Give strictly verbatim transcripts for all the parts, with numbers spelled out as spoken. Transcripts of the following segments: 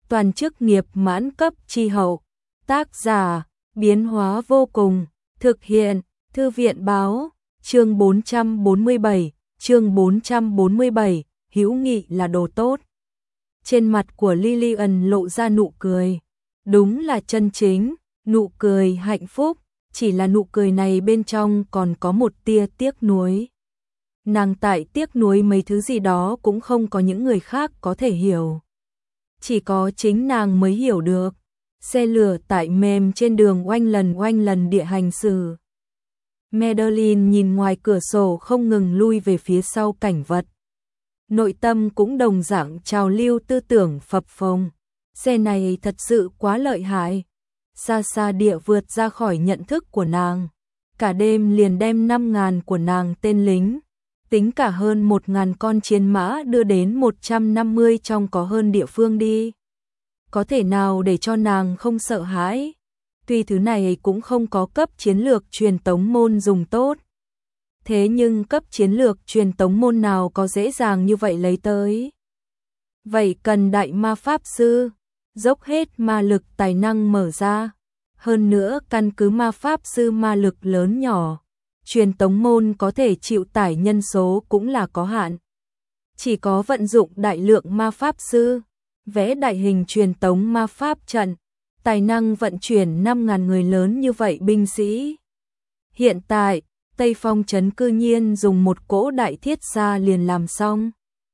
toàn chức nghiệp mãn cấp chi hậu. Tác giả, biến hóa vô cùng, thực hiện, Thư viện báo, chương bốn trăm bốn mươi bảy, chương bốn trăm bốn mươi bảy, hữu nghị là đồ tốt. Trên mặt của Lillian lộ ra nụ cười, đúng là chân chính, nụ cười hạnh phúc, chỉ là nụ cười này bên trong còn có một tia tiếc nuối. Nàng tại tiếc nuối mấy thứ gì đó cũng không có những người khác có thể hiểu. Chỉ có chính nàng mới hiểu được. Xe lửa tại mềm trên đường oanh lần oanh lần địa hành xử. Madeline nhìn ngoài cửa sổ không ngừng lui về phía sau cảnh vật. Nội tâm cũng đồng dạng trào lưu tư tưởng phập phồng. Xe này thật sự quá lợi hại. Xa xa địa vượt ra khỏi nhận thức của nàng. Cả đêm liền đem năm ngàn của nàng tên lính. Tính cả hơn một ngàn con chiến mã đưa đến một trăm năm mươi trong có hơn địa phương đi. Có thể nào để cho nàng không sợ hãi? Tuy thứ này cũng không có cấp chiến lược truyền tống môn dùng tốt. Thế nhưng cấp chiến lược truyền tống môn nào có dễ dàng như vậy lấy tới? Vậy cần đại ma pháp sư, dốc hết ma lực tài năng mở ra. Hơn nữa căn cứ ma pháp sư ma lực lớn nhỏ, truyền tống môn có thể chịu tải nhân số cũng là có hạn. Chỉ có vận dụng đại lượng ma pháp sư, vẽ đại hình truyền tống ma pháp trận, tài năng vận chuyển năm ngàn người lớn như vậy binh sĩ. Hiện tại, Tây Phong trấn cư nhiên dùng một cỗ đại thiết xa liền làm xong.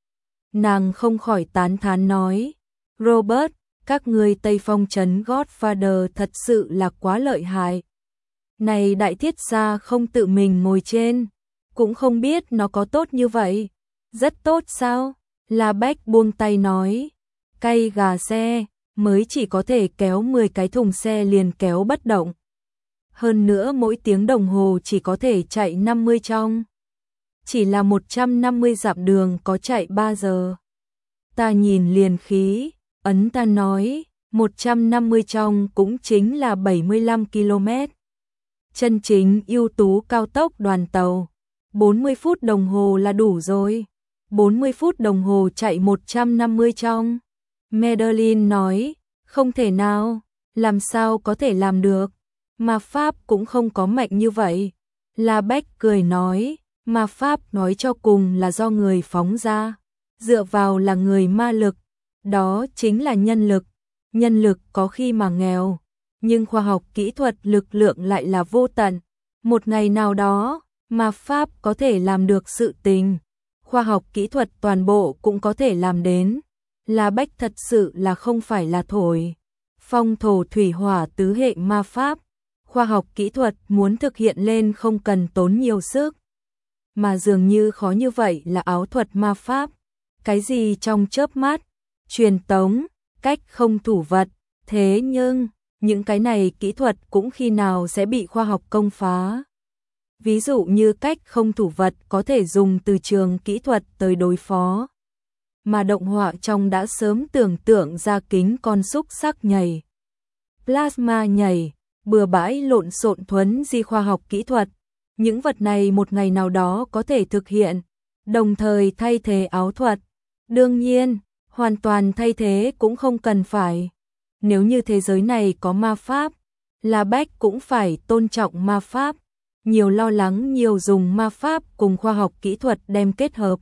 Nàng không khỏi tán thán nói, Robert, các ngươi Tây Phong trấn Godfather thật sự là quá lợi hại. Này đại thiết xa không tự mình ngồi trên, cũng không biết nó có tốt như vậy. Rất tốt sao? La Bách buông tay nói, cay gà xe, mới chỉ có thể kéo mười cái thùng xe liền kéo bất động. Hơn nữa mỗi tiếng đồng hồ chỉ có thể chạy năm mươi trong. Chỉ là một trăm năm mươi dặm đường có chạy ba giờ. Ta nhìn liền khí, ấn ta nói, một trăm năm mươi trong cũng chính là bảy mươi lăm ki lô mét. Chân chính ưu tú cao tốc đoàn tàu, bốn mươi phút đồng hồ là đủ rồi. bốn mươi phút đồng hồ chạy một trăm năm mươi trong. Madeline nói, không thể nào, làm sao có thể làm được, ma pháp cũng không có mạnh như vậy. La Bách cười nói, ma pháp nói cho cùng là do người phóng ra, dựa vào là người ma lực, đó chính là nhân lực. Nhân lực có khi mà nghèo, nhưng khoa học kỹ thuật lực lượng lại là vô tận. Một ngày nào đó, ma pháp có thể làm được sự tình, khoa học kỹ thuật toàn bộ cũng có thể làm đến. La Bách thật sự là không phải là thổi. Phong thổ thủy hỏa tứ hệ ma pháp, khoa học kỹ thuật muốn thực hiện lên không cần tốn nhiều sức. Mà dường như khó như vậy là áo thuật ma pháp. Cái gì trong chớp mắt, truyền tống, cách không thủ vật. Thế nhưng, những cái này kỹ thuật cũng khi nào sẽ bị khoa học công phá. Ví dụ như cách không thủ vật có thể dùng từ trường kỹ thuật tới đối phó. Mà động họa trong đã sớm tưởng tượng ra kính con xúc sắc nhảy, plasma nhảy, bừa bãi lộn xộn thuấn di khoa học kỹ thuật. Những vật này một ngày nào đó có thể thực hiện, đồng thời thay thế áo thuật. Đương nhiên, hoàn toàn thay thế cũng không cần phải. Nếu như thế giới này có ma pháp, La Bách cũng phải tôn trọng ma pháp. Nhiều lo lắng nhiều dùng ma pháp cùng khoa học kỹ thuật đem kết hợp.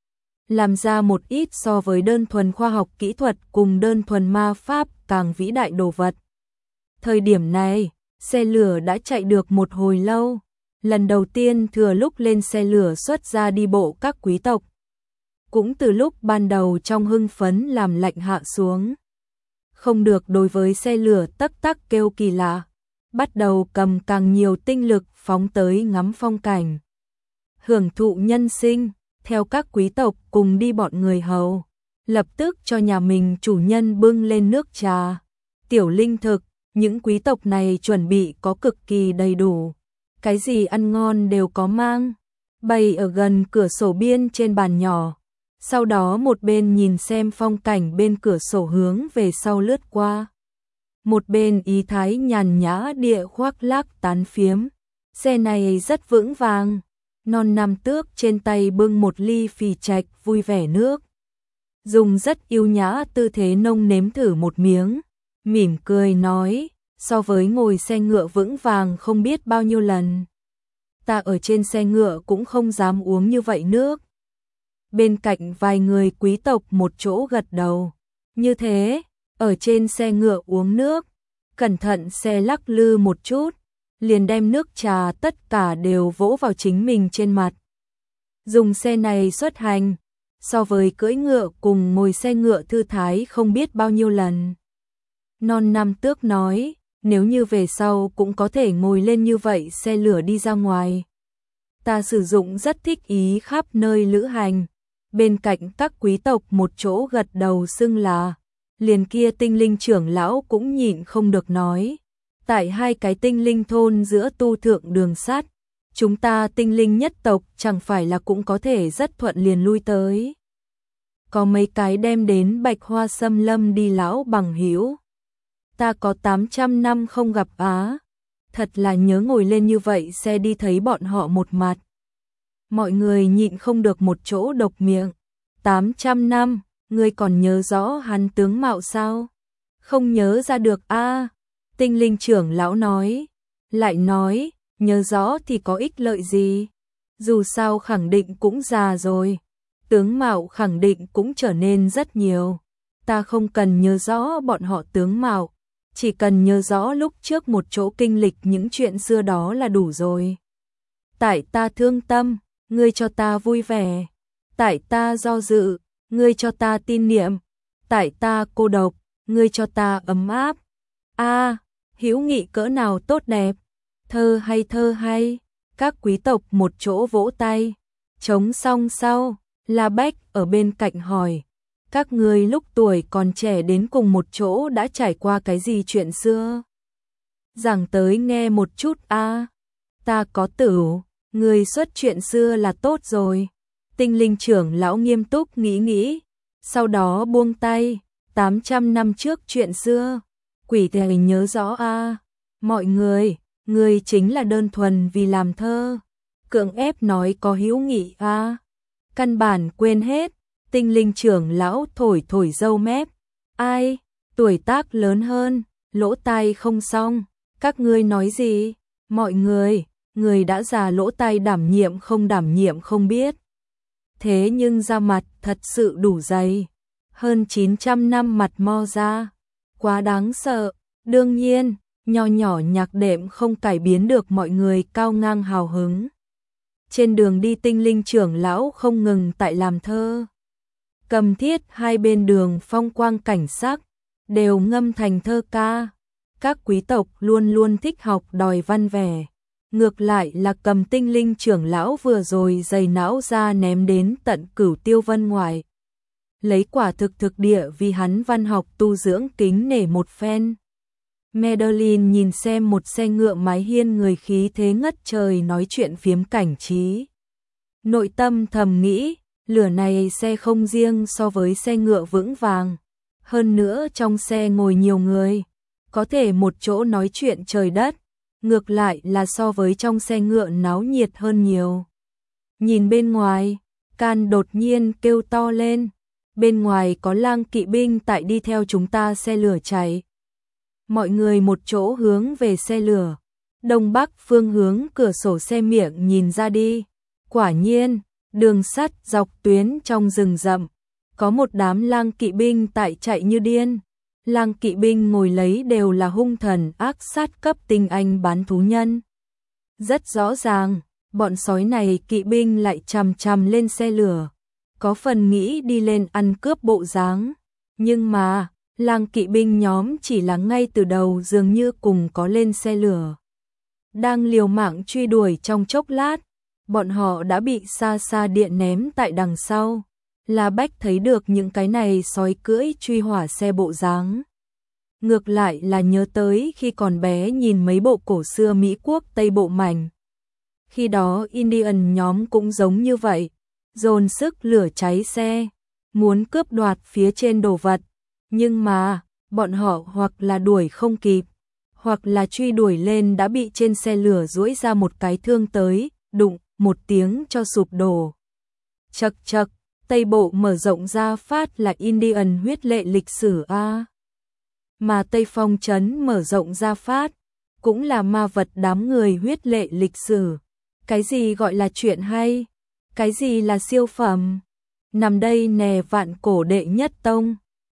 Làm ra một ít so với đơn thuần khoa học kỹ thuật cùng đơn thuần ma pháp càng vĩ đại đồ vật. Thời điểm này, xe lửa đã chạy được một hồi lâu. Lần đầu tiên thừa lúc lên xe lửa xuất ra đi bộ các quý tộc. Cũng từ lúc ban đầu trong hưng phấn làm lạnh hạ xuống. Không được đối với xe lửa tắc tắc kêu kỳ lạ. Bắt đầu cầm càng nhiều tinh lực phóng tới ngắm phong cảnh. Hưởng thụ nhân sinh, theo các quý tộc cùng đi bọn người hầu. Lập tức cho nhà mình chủ nhân bưng lên nước trà, tiểu linh thực, những quý tộc này chuẩn bị có cực kỳ đầy đủ. Cái gì ăn ngon đều có mang, bày ở gần cửa sổ biên trên bàn nhỏ. Sau đó một bên nhìn xem phong cảnh bên cửa sổ hướng về sau lướt qua. Một bên ý thái nhàn nhã địa khoác lác tán phiếm. Xe này rất vững vàng. Non nam tước trên tay bưng một ly phì trạch vui vẻ nước. dùng rất yêu nhã tư thế nông nếm thử một miếng, mỉm cười nói, so với ngồi xe ngựa vững vàng không biết bao nhiêu lần. Ta ở trên xe ngựa cũng không dám uống như vậy nước. Bên cạnh vài người quý tộc một chỗ gật đầu. Như thế, ở trên xe ngựa uống nước, cẩn thận xe lắc lư một chút, liền đem nước trà tất cả đều vỗ vào chính mình trên mặt. Dùng xe này xuất hành, so với cưỡi ngựa cùng ngồi xe ngựa thư thái không biết bao nhiêu lần. Non Nam Tước nói, nếu như về sau cũng có thể ngồi lên như vậy xe lửa đi ra ngoài. Ta sử dụng rất thích ý khắp nơi lữ hành. Bên cạnh các quý tộc một chỗ gật đầu xưng là, liền kia tinh linh trưởng lão cũng nhịn không được nói. Tại hai cái tinh linh thôn giữa tu thượng đường sắt, chúng ta tinh linh nhất tộc chẳng phải là cũng có thể rất thuận liền lui tới. Có mấy cái đem đến Bạch Hoa Xâm Lâm đi lão bằng hữu. Ta có tám trăm năm không gặp á, thật là nhớ ngồi lên như vậy xe đi thấy bọn họ một mặt. Mọi người nhịn không được một chỗ độc miệng. tám trăm năm, ngươi còn nhớ rõ hắn tướng mạo sao? Không nhớ ra được a. Tinh linh trưởng lão nói, lại nói, nhớ rõ thì có ích lợi gì? Dù sao khẳng định cũng già rồi, tướng mạo khẳng định cũng trở nên rất nhiều. Ta không cần nhớ rõ bọn họ tướng mạo, chỉ cần nhớ rõ lúc trước một chỗ kinh lịch những chuyện xưa đó là đủ rồi. Tại ta thương tâm, ngươi cho ta vui vẻ. Tại ta do dự, ngươi cho ta tin niệm. Tại ta cô độc, ngươi cho ta ấm áp. A, hữu nghị cỡ nào tốt đẹp. Thơ hay thơ hay. Các quý tộc một chỗ vỗ tay. Trống xong sau, La Bách ở bên cạnh hỏi, các ngươi lúc tuổi còn trẻ đến cùng một chỗ đã trải qua cái gì chuyện xưa? Giảng tới nghe một chút a. Ta có tửu, người xuất chuyện xưa là tốt rồi. Tinh linh trưởng lão nghiêm túc nghĩ nghĩ, sau đó buông tay, tám trăm năm trước chuyện xưa, quỷ thầy nhớ rõ a. Mọi người, người chính là đơn thuần vì làm thơ, cưỡng ép nói có hữu nghị a. Căn bản quên hết. Tinh linh trưởng lão thổi thổi râu mép. Ai, tuổi tác lớn hơn, lỗ tai không xong, các ngươi nói gì? Mọi người, người đã già lỗ tai đảm nhiệm không đảm nhiệm không biết. Thế nhưng da mặt thật sự đủ dày, hơn chín trăm năm mặt mo ra, quá đáng sợ. Đương nhiên, nho nhỏ nhạc đệm không cải biến được mọi người cao ngang hào hứng. Trên đường đi tinh linh trưởng lão không ngừng tại làm thơ. Cầm thiết hai bên đường phong quang cảnh sắc, đều ngâm thành thơ ca. Các quý tộc luôn luôn thích học đòi văn vẻ. Ngược lại là cầm tinh linh trưởng lão vừa rồi dày não ra ném đến tận Cửu Tiêu Vân ngoài. Lấy quả thực thực địa vì hắn văn học tu dưỡng kính nể một phen. Madeline nhìn xem một xe ngựa mái hiên người khí thế ngất trời nói chuyện phiếm cảnh trí. Nội tâm thầm nghĩ, lửa này xe không riêng so với xe ngựa vững vàng. Hơn nữa trong xe ngồi nhiều người, có thể một chỗ nói chuyện trời đất. Ngược lại là so với trong xe ngựa náo nhiệt hơn nhiều. Nhìn bên ngoài, Can đột nhiên kêu to lên. Bên ngoài có lang kỵ binh tại đi theo chúng ta xe lửa chạy. Mọi người một chỗ hướng về xe lửa. Đông bắc phương hướng cửa sổ xe miệng nhìn ra đi. Quả nhiên, đường sắt dọc tuyến trong rừng rậm. Có một đám lang kỵ binh tại chạy như điên. Lang kỵ binh ngồi lấy đều là hung thần ác sát cấp tinh anh bán thú nhân. Rất rõ ràng, bọn sói này kỵ binh lại chằm chằm lên xe lửa. Có phần nghĩ đi lên ăn cướp bộ dáng. Nhưng mà, lang kỵ binh nhóm chỉ là ngay từ đầu dường như cùng có lên xe lửa. Đang liều mạng truy đuổi trong chốc lát, bọn họ đã bị xa xa điện ném tại đằng sau. La Bách thấy được những cái này sói cưỡi truy hỏa xe bộ dáng. Ngược lại là nhớ tới khi còn bé nhìn mấy bộ cổ xưa Mỹ quốc Tây bộ mảnh. Khi đó Indian nhóm cũng giống như vậy, dồn sức lửa cháy xe, muốn cướp đoạt phía trên đồ vật. Nhưng mà, bọn họ hoặc là đuổi không kịp, hoặc là truy đuổi lên đã bị trên xe lửa duỗi ra một cái thương tới, đụng một tiếng cho sụp đổ. Chậc chậc, Tây Bộ mở rộng ra phát là Indian huyết lệ lịch sử a. Mà Tây Phong trấn mở rộng ra phát, cũng là ma vật đám người huyết lệ lịch sử. Cái gì gọi là chuyện hay? Cái gì là siêu phẩm? Nằm đây nè vạn cổ đệ nhất tông.